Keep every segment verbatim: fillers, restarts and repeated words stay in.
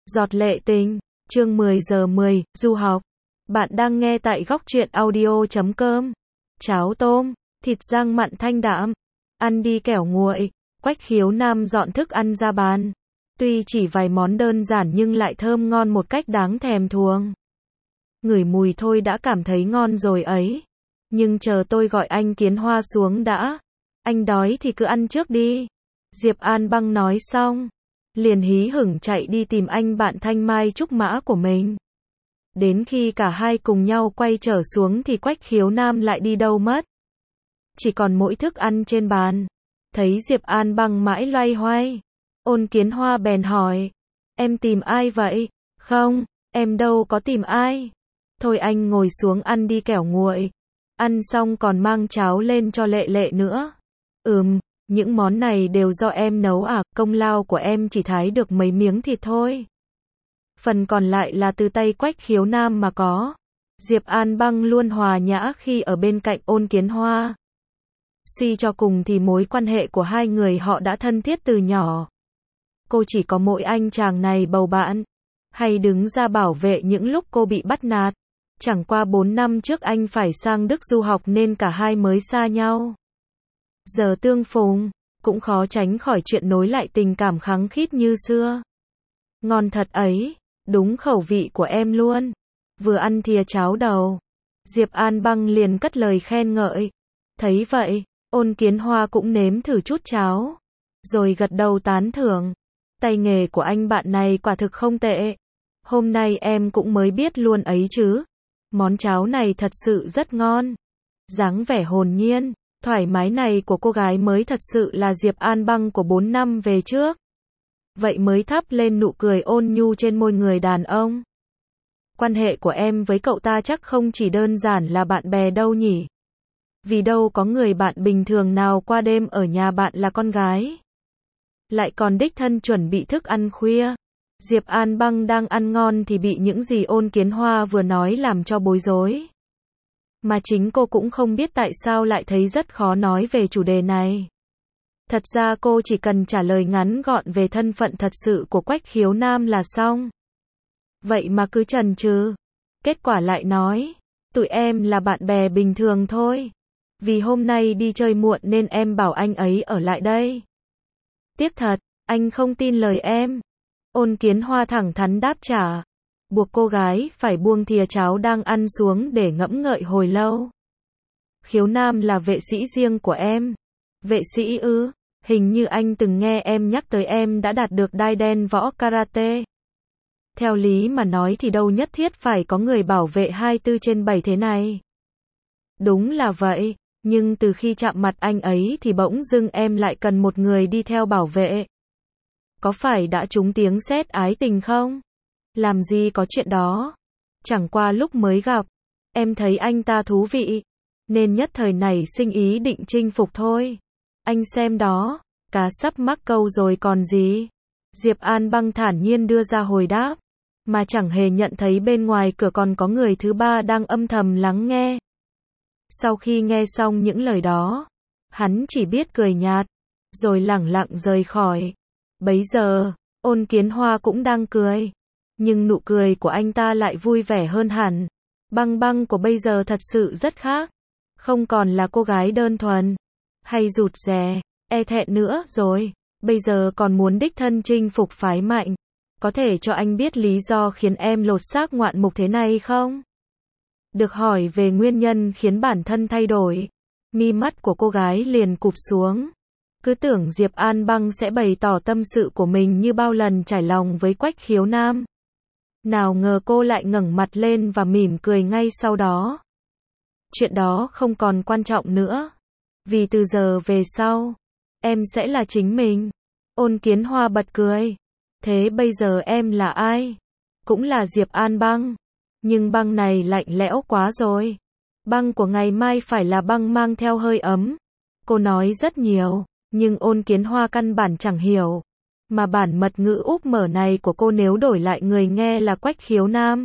Giọt lệ tình, chương mười giờ mười, du học. Bạn đang nghe tại góc truyện audio chấm com. Cháo tôm, thịt rang mặn thanh đạm. Ăn đi kẻo nguội. Quách Khiếu Nam dọn thức ăn ra bàn. Tuy chỉ vài món đơn giản nhưng lại thơm ngon một cách đáng thèm thuồng. Ngửi mùi thôi đã cảm thấy ngon rồi ấy. Nhưng chờ tôi gọi anh Kiến Hoa xuống đã. Anh đói thì cứ ăn trước đi. Diệp An Băng nói xong, liền hí hửng chạy đi tìm anh bạn Thanh Mai Trúc Mã của mình. Đến khi cả hai cùng nhau quay trở xuống thì Quách Khiếu Nam lại đi đâu mất. Chỉ còn mỗi thức ăn trên bàn. Thấy Diệp An Băng mãi loay hoay, Ôn Kiến Hoa bèn hỏi, em tìm ai vậy? Không, em đâu có tìm ai. Thôi anh ngồi xuống ăn đi kẻo nguội. Ăn xong còn mang cháo lên cho Lệ Lệ nữa. Ừm, những món này đều do em nấu à, công lao của em chỉ thái được mấy miếng thịt thôi. Phần còn lại là từ tay Quách Khiếu Nam mà có. Diệp An Băng luôn hòa nhã khi ở bên cạnh Ôn Kiến Hoa. Suy cho cùng thì mối quan hệ của hai người họ đã thân thiết từ nhỏ. Cô chỉ có mỗi anh chàng này bầu bạn, hay đứng ra bảo vệ những lúc cô bị bắt nạt. Chẳng qua bốn năm trước anh phải sang Đức du học nên cả hai mới xa nhau. Giờ tương phùng, cũng khó tránh khỏi chuyện nối lại tình cảm khăng khít như xưa. Ngon thật ấy, đúng khẩu vị của em luôn. Vừa ăn thìa cháo đầu, Diệp An Băng liền cất lời khen ngợi. Thấy vậy, Ôn Kiến Hoa cũng nếm thử chút cháo, rồi gật đầu tán thưởng. Tay nghề của anh bạn này quả thực không tệ. Hôm nay em cũng mới biết luôn ấy chứ. Món cháo này thật sự rất ngon. Dáng vẻ hồn nhiên, thoải mái này của cô gái mới thật sự là Diệp An Băng của bốn năm về trước. Vậy mới thắp lên nụ cười ôn nhu trên môi người đàn ông. Quan hệ của em với cậu ta chắc không chỉ đơn giản là bạn bè đâu nhỉ? Vì đâu có người bạn bình thường nào qua đêm ở nhà bạn là con gái. Lại còn đích thân chuẩn bị thức ăn khuya. Diệp An Băng đang ăn ngon thì bị những gì Ôn Kiến Hoa vừa nói làm cho bối rối. Mà chính cô cũng không biết tại sao lại thấy rất khó nói về chủ đề này. Thật ra cô chỉ cần trả lời ngắn gọn về thân phận thật sự của Quách Khiếu Nam là xong. Vậy mà cứ chần chừ. Kết quả lại nói, tụi em là bạn bè bình thường thôi. Vì hôm nay đi chơi muộn nên em bảo anh ấy ở lại đây. Tiếc thật, anh không tin lời em. Ôn Kiến Hoa thẳng thắn đáp trả, buộc cô gái phải buông thìa cháo đang ăn xuống để ngẫm ngợi hồi lâu. Khiếu Nam là vệ sĩ riêng của em. Vệ sĩ ư? Hình như anh từng nghe em nhắc tới em đã đạt được đai đen võ karate. Theo lý mà nói thì đâu nhất thiết phải có người bảo vệ hai mươi bốn trên bảy thế này. Đúng là vậy, nhưng từ khi chạm mặt anh ấy thì bỗng dưng em lại cần một người đi theo bảo vệ. Có phải đã trúng tiếng sét ái tình không? Làm gì có chuyện đó. Chẳng qua lúc mới gặp, em thấy anh ta thú vị, nên nhất thời nảy sinh ý định chinh phục thôi. Anh xem đó, cá sắp mắc câu rồi còn gì. Diệp An Băng thản nhiên đưa ra hồi đáp, mà chẳng hề nhận thấy bên ngoài cửa còn có người thứ ba đang âm thầm lắng nghe. Sau khi nghe xong những lời đó, hắn chỉ biết cười nhạt, rồi lẳng lặng rời khỏi. Bấy giờ, Ôn Kiến Hoa cũng đang cười, nhưng nụ cười của anh ta lại vui vẻ hơn hẳn. Băng Băng của bây giờ thật sự rất khác, không còn là cô gái đơn thuần, hay rụt rè, e thẹn nữa rồi, bây giờ còn muốn đích thân chinh phục phái mạnh. Có thể cho anh biết lý do khiến em lột xác ngoạn mục thế này không? Được hỏi về nguyên nhân khiến bản thân thay đổi, mi mắt của cô gái liền cụp xuống. Cứ tưởng Diệp An Băng sẽ bày tỏ tâm sự của mình như bao lần trải lòng với Quách Khiếu Nam. Nào ngờ cô lại ngẩng mặt lên và mỉm cười ngay sau đó. Chuyện đó không còn quan trọng nữa. Vì từ giờ về sau, em sẽ là chính mình. Ôn Kiến Hoa bật cười. Thế bây giờ em là ai? Cũng là Diệp An Băng. Nhưng băng này lạnh lẽo quá rồi. Băng của ngày mai phải là băng mang theo hơi ấm. Cô nói rất nhiều, nhưng Ôn Kiến Hoa căn bản chẳng hiểu. Mà bản mật ngữ úp mở này của cô nếu đổi lại người nghe là Quách Khiếu Nam,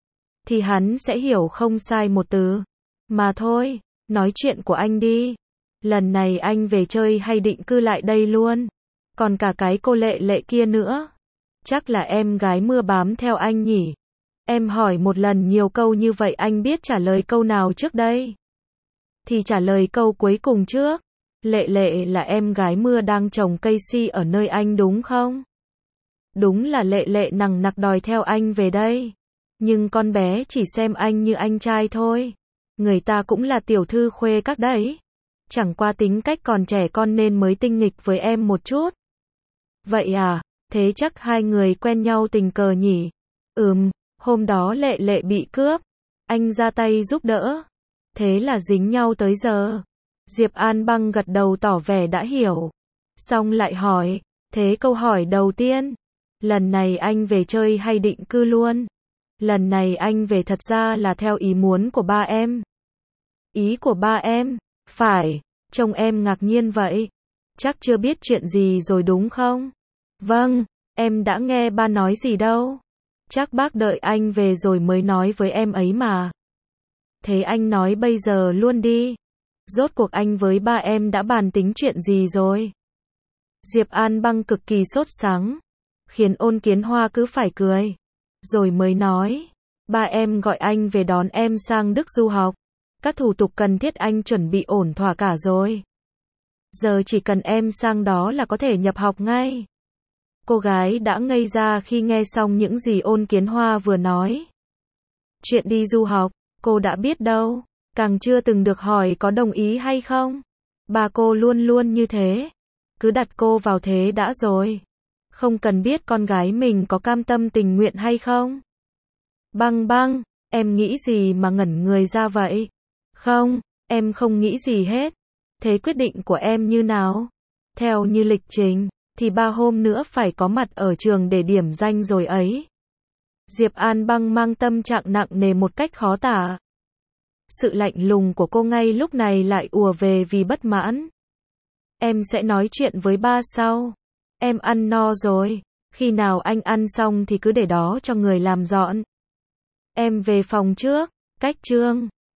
thì hắn sẽ hiểu không sai một từ. Mà thôi, nói chuyện của anh đi. Lần này anh về chơi hay định cư lại đây luôn? Còn cả cái cô Lệ Lệ kia nữa. Chắc là em gái mưa bám theo anh nhỉ? Em hỏi một lần nhiều câu như vậy anh biết trả lời câu nào trước đây? Thì trả lời câu cuối cùng trước. Lệ Lệ là em gái mưa đang trồng cây si ở nơi anh đúng không? Đúng là Lệ Lệ nằng nặc đòi theo anh về đây. Nhưng con bé chỉ xem anh như anh trai thôi. Người ta cũng là tiểu thư khuê các đấy. Chẳng qua tính cách còn trẻ con nên mới tinh nghịch với em một chút. Vậy à, thế chắc hai người quen nhau tình cờ nhỉ? Ừm, hôm đó Lệ Lệ bị cướp. Anh ra tay giúp đỡ. Thế là dính nhau tới giờ. Diệp An Băng gật đầu tỏ vẻ đã hiểu. Xong lại hỏi, thế câu hỏi đầu tiên, lần này anh về chơi hay định cư luôn? Lần này anh về thật ra là theo ý muốn của ba em. Ý của ba em? Phải, trông em ngạc nhiên vậy. Chắc chưa biết chuyện gì rồi đúng không? Vâng, em đã nghe ba nói gì đâu. Chắc bác đợi anh về rồi mới nói với em ấy mà. Thế anh nói bây giờ luôn đi. Rốt cuộc anh với ba em đã bàn tính chuyện gì rồi? Diệp An Băng cực kỳ sốt sắng, khiến Ôn Kiến Hoa cứ phải cười. Rồi mới nói, ba em gọi anh về đón em sang Đức du học. Các thủ tục cần thiết anh chuẩn bị ổn thỏa cả rồi. Giờ chỉ cần em sang đó là có thể nhập học ngay. Cô gái đã ngây ra khi nghe xong những gì Ôn Kiến Hoa vừa nói. Chuyện đi du học, cô đã biết đâu. Càng chưa từng được hỏi có đồng ý hay không. Bà cô luôn luôn như thế. Cứ đặt cô vào thế đã rồi. Không cần biết con gái mình có cam tâm tình nguyện hay không. Băng Băng, em nghĩ gì mà ngẩn người ra vậy? Không, em không nghĩ gì hết. Thế quyết định của em như nào? Theo như lịch trình, thì ba hôm nữa phải có mặt ở trường để điểm danh rồi ấy. Diệp An Băng mang tâm trạng nặng nề một cách khó tả. Sự lạnh lùng của cô ngay lúc này lại ùa về vì bất mãn. Em sẽ nói chuyện với ba sau. Em ăn no rồi. Khi nào anh ăn xong thì cứ để đó cho người làm dọn. Em về phòng trước. Cách Trương.